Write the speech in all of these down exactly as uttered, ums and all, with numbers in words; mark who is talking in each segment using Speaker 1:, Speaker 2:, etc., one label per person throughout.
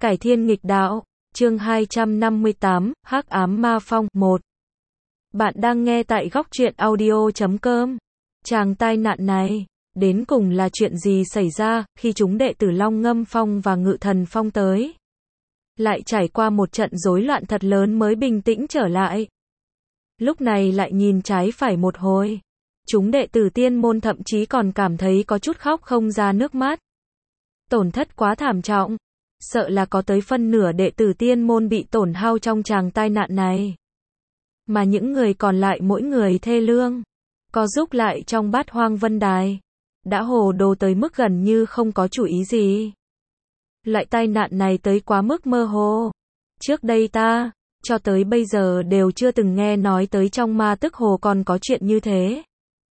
Speaker 1: Cải thiên nghịch đạo, chương hai trăm năm mươi tám, Hắc ám ma phong, một. Bạn đang nghe tại góc truyện audio chấm com. Chàng tai nạn này, đến cùng là chuyện gì xảy ra, khi chúng đệ tử Long Ngâm Phong và Ngự Thần Phong tới. Lại trải qua một trận rối loạn thật lớn mới bình tĩnh trở lại. Lúc này lại nhìn trái phải một hồi. Chúng đệ tử tiên môn thậm chí còn cảm thấy có chút khóc không ra nước mắt. Tổn thất quá thảm trọng. Sợ là có tới phân nửa đệ tử tiên môn bị tổn hao trong tràng tai nạn này. Mà những người còn lại mỗi người thê lương. Co rúc lại trong Bát Hoang Vân Đài. Đã hồ đồ tới mức gần như không có chủ ý gì. Loại tai nạn này tới quá mức mơ hồ. Trước đây ta, cho tới bây giờ đều chưa từng nghe nói tới trong Ma Tức Hồ còn có chuyện như thế.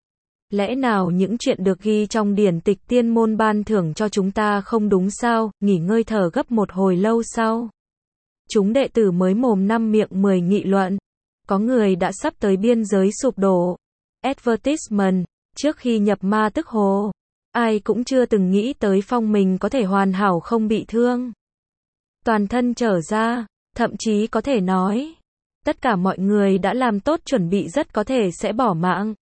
Speaker 1: Lẽ nào những chuyện được ghi trong điển tịch tiên môn ban thưởng cho chúng ta không đúng sao? Nghỉ ngơi thở gấp một hồi lâu sau. Chúng đệ tử mới mồm năm miệng mười nghị luận. Có người đã sắp tới biên giới sụp đổ. Advertisement, trước khi nhập Ma Tức Hồ, ai cũng chưa từng nghĩ tới phong mình có thể hoàn hảo không bị thương. Toàn thân trở ra, thậm chí có thể nói, tất cả mọi người đã làm tốt chuẩn bị rất có thể sẽ bỏ mạng.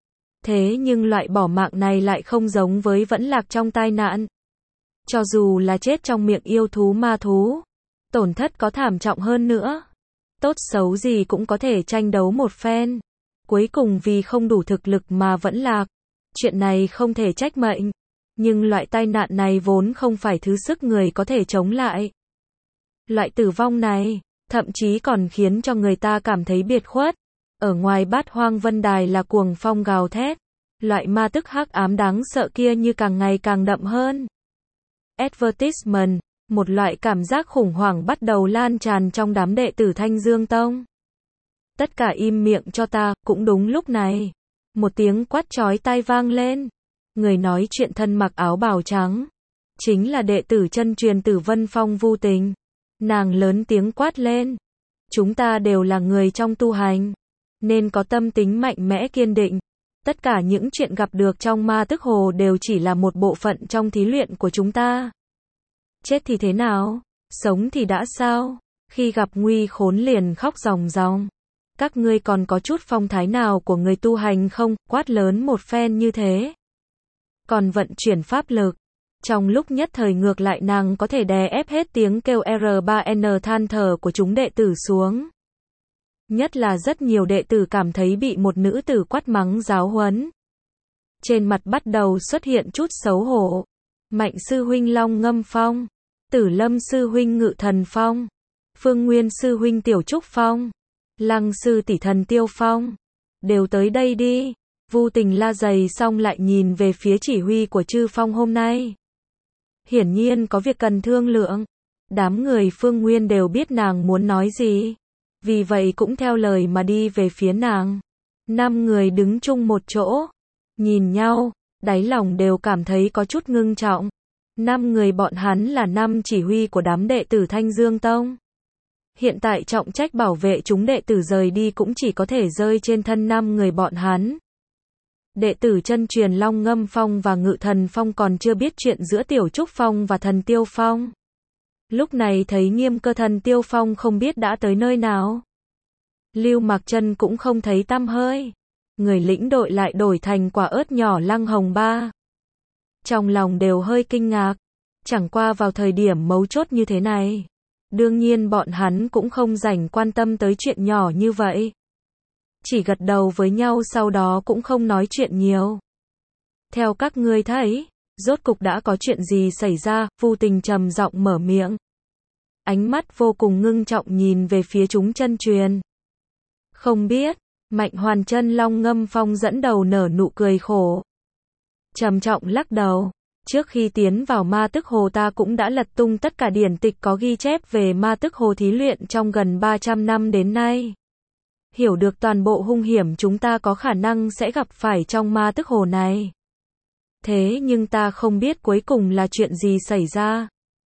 Speaker 1: Thế nhưng loại bỏ mạng này lại không giống với vẫn lạc trong tai nạn. Cho dù là chết trong miệng yêu thú ma thú, tổn thất có thảm trọng hơn nữa. Tốt xấu gì cũng có thể tranh đấu một phen. Cuối cùng vì không đủ thực lực mà vẫn lạc. Chuyện này không thể trách mệnh. Nhưng loại tai nạn này vốn không phải thứ sức người có thể chống lại. Loại tử vong này, thậm chí còn khiến cho người ta cảm thấy biệt khuất. Ở ngoài Bát Hoang Vân Đài là cuồng phong gào thét. Loại ma tức hắc ám đáng sợ kia như càng ngày càng đậm hơn. Advertisement, một loại cảm giác khủng hoảng bắt đầu lan tràn trong đám đệ tử Thanh Dương Tông. Tất cả im miệng cho ta, cũng đúng lúc này. Một tiếng quát chói tai vang lên. Người nói chuyện thân mặc áo bào trắng. Chính là đệ tử chân truyền Tử Vân Phong Vu Tình. Nàng lớn tiếng quát lên. Chúng ta đều là người trong tu hành. Nên có tâm tính mạnh mẽ kiên định. Tất cả những chuyện gặp được trong Ma Tức Hồ đều chỉ là một bộ phận trong thí luyện của chúng ta. Chết thì thế nào? Sống thì đã sao? Khi gặp nguy khốn liền khóc ròng ròng. Các ngươi còn có chút phong thái nào của người tu hành không? Quát lớn một phen như thế. Còn vận chuyển pháp lực. Trong lúc nhất thời ngược lại nàng có thể đè ép hết tiếng kêu R ba N than thở của chúng đệ tử xuống. Nhất là rất nhiều đệ tử cảm thấy bị một nữ tử quát mắng giáo huấn. Trên mặt bắt đầu xuất hiện chút xấu hổ. Mạnh sư huynh Long Ngâm Phong, Tử Lâm sư huynh Ngự Thần Phong, Phương Nguyên sư huynh Tiểu Trúc Phong, Lăng sư tỷ Thần Tiêu Phong, đều tới đây đi. Vu Tình la dày xong lại nhìn về phía chỉ huy của chư phong hôm nay. Hiển nhiên có việc cần thương lượng. Đám người Phương Nguyên đều biết nàng muốn nói gì. Vì vậy cũng theo lời mà đi về phía nàng. Năm người đứng chung một chỗ. Nhìn nhau, đáy lòng đều cảm thấy có chút ngưng trọng. Năm người bọn hắn là năm chỉ huy của đám đệ tử Thanh Dương Tông. Hiện tại trọng trách bảo vệ chúng đệ tử rời đi cũng chỉ có thể rơi trên thân năm người bọn hắn. Đệ tử chân truyền Long Ngâm Phong và Ngự Thần Phong còn chưa biết chuyện giữa Tiểu Trúc Phong và Thần Tiêu Phong. Lúc này thấy Nghiêm Cơ Thần Tiêu Phong không biết đã tới nơi nào. Lưu Mạc Chân cũng không thấy tăm hơi. Người lĩnh đội lại đổi thành quả ớt nhỏ Lăng Hồng Ba. Trong lòng đều hơi kinh ngạc. Chẳng qua vào thời điểm mấu chốt như thế này. Đương nhiên bọn hắn cũng không rảnh quan tâm tới chuyện nhỏ như vậy. Chỉ gật đầu với nhau sau đó cũng không nói chuyện nhiều. Theo các ngươi thấy, rốt cục đã có chuyện gì xảy ra? Vu Tình trầm giọng mở miệng. Ánh mắt vô cùng ngưng trọng nhìn về phía chúng chân truyền. Không biết. Mạnh Hoàn Chân Long Ngâm Phong dẫn đầu nở nụ cười khổ. Trầm trọng lắc đầu. Trước khi tiến vào Ma Tức Hồ ta cũng đã lật tung tất cả điển tịch có ghi chép về Ma Tức Hồ thí luyện trong gần ba trăm năm đến nay. Hiểu được toàn bộ hung hiểm chúng ta có khả năng sẽ gặp phải trong Ma Tức Hồ này. Thế nhưng ta không biết cuối cùng là chuyện gì xảy ra.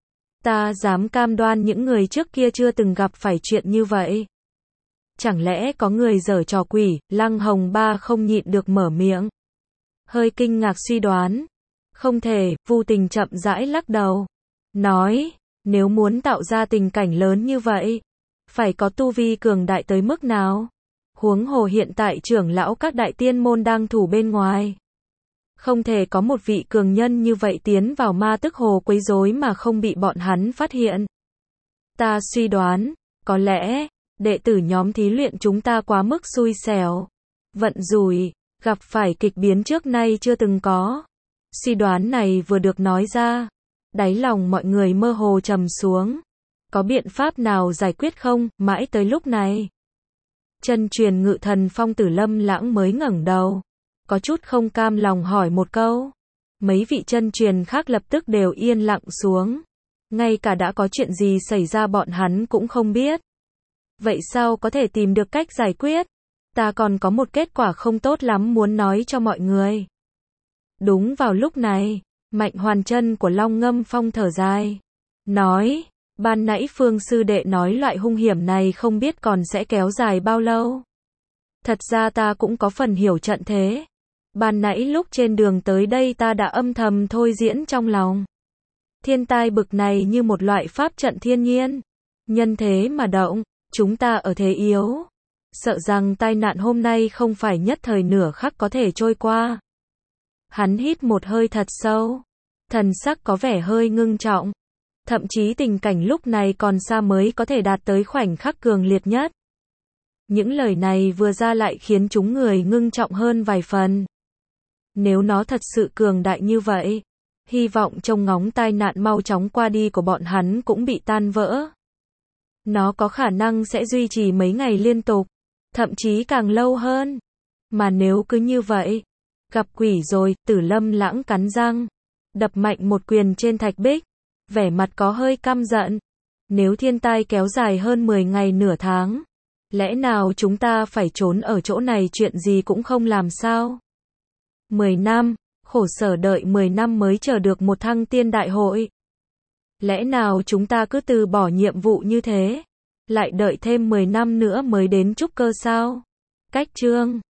Speaker 1: Ta dám cam đoan những người trước kia chưa từng gặp phải chuyện như vậy. Chẳng lẽ có người giở trò quỷ? Lăng Hồng Ba không nhịn được mở miệng. Hơi kinh ngạc suy đoán. Không thể, Vu Tình chậm rãi lắc đầu. Nói, Nếu muốn tạo ra tình cảnh lớn như vậy, phải có tu vi cường đại tới mức nào? Huống hồ hiện tại trưởng lão các đại tiên môn đang thủ bên ngoài. Không thể có một vị cường nhân như vậy tiến vào ma tức hồ quấy rối mà không bị bọn hắn phát hiện. Ta suy đoán, có lẽ, đệ tử nhóm thí luyện chúng ta quá mức xui xẻo. Vận rủi, gặp phải kịch biến trước nay chưa từng có. Suy đoán này vừa được nói ra, đáy lòng mọi người mơ hồ trầm xuống. Có biện pháp nào giải quyết không? Mãi tới lúc này, chân truyền ngự thần phong Tử Lâm Lãng mới ngẩng đầu, có chút không cam lòng hỏi một câu. Mấy vị chân truyền khác lập tức đều yên lặng xuống. Ngay cả đã có chuyện gì xảy ra bọn hắn cũng không biết. Vậy sao có thể tìm được cách giải quyết? Ta còn có một kết quả không tốt lắm muốn nói cho mọi người. Đúng vào lúc này, Mạnh Hoàn chân của Long Ngâm Phong thở dài, nói, ban nãy Phương sư đệ nói loại hung hiểm này không biết còn sẽ kéo dài bao lâu. Thật ra ta cũng có phần hiểu trận thế. Ban nãy lúc trên đường tới đây ta đã âm thầm thôi diễn trong lòng. Thiên tai bực này như một loại pháp trận thiên nhiên. Nhân thế mà động, chúng ta ở thế yếu. Sợ rằng tai nạn hôm nay không phải nhất thời nửa khắc có thể trôi qua. Hắn hít một hơi thật sâu. Thần sắc có vẻ hơi ngưng trọng. Thậm chí tình cảnh lúc này còn xa mới có thể đạt tới khoảnh khắc cường liệt nhất. Những lời này vừa ra lại khiến chúng người ngưng trọng hơn vài phần. Nếu nó thật sự cường đại như vậy, hy vọng trông ngóng tai nạn mau chóng qua đi của bọn hắn cũng bị tan vỡ. Nó có khả năng sẽ duy trì mấy ngày liên tục, thậm chí càng lâu hơn. Mà nếu cứ như vậy, gặp quỷ rồi, Tử Lâm Lãng cắn răng, đập mạnh một quyền trên thạch bích, vẻ mặt có hơi căm giận. Nếu thiên tai kéo dài hơn mười ngày nửa tháng, lẽ nào chúng ta phải trốn ở chỗ này chuyện gì cũng không làm sao? mười năm, khổ sở đợi mười năm mới chờ được một thăng tiên đại hội. Lẽ nào chúng ta cứ từ bỏ nhiệm vụ như thế, lại đợi thêm mười năm nữa mới đến trúc cơ sao? Cách chương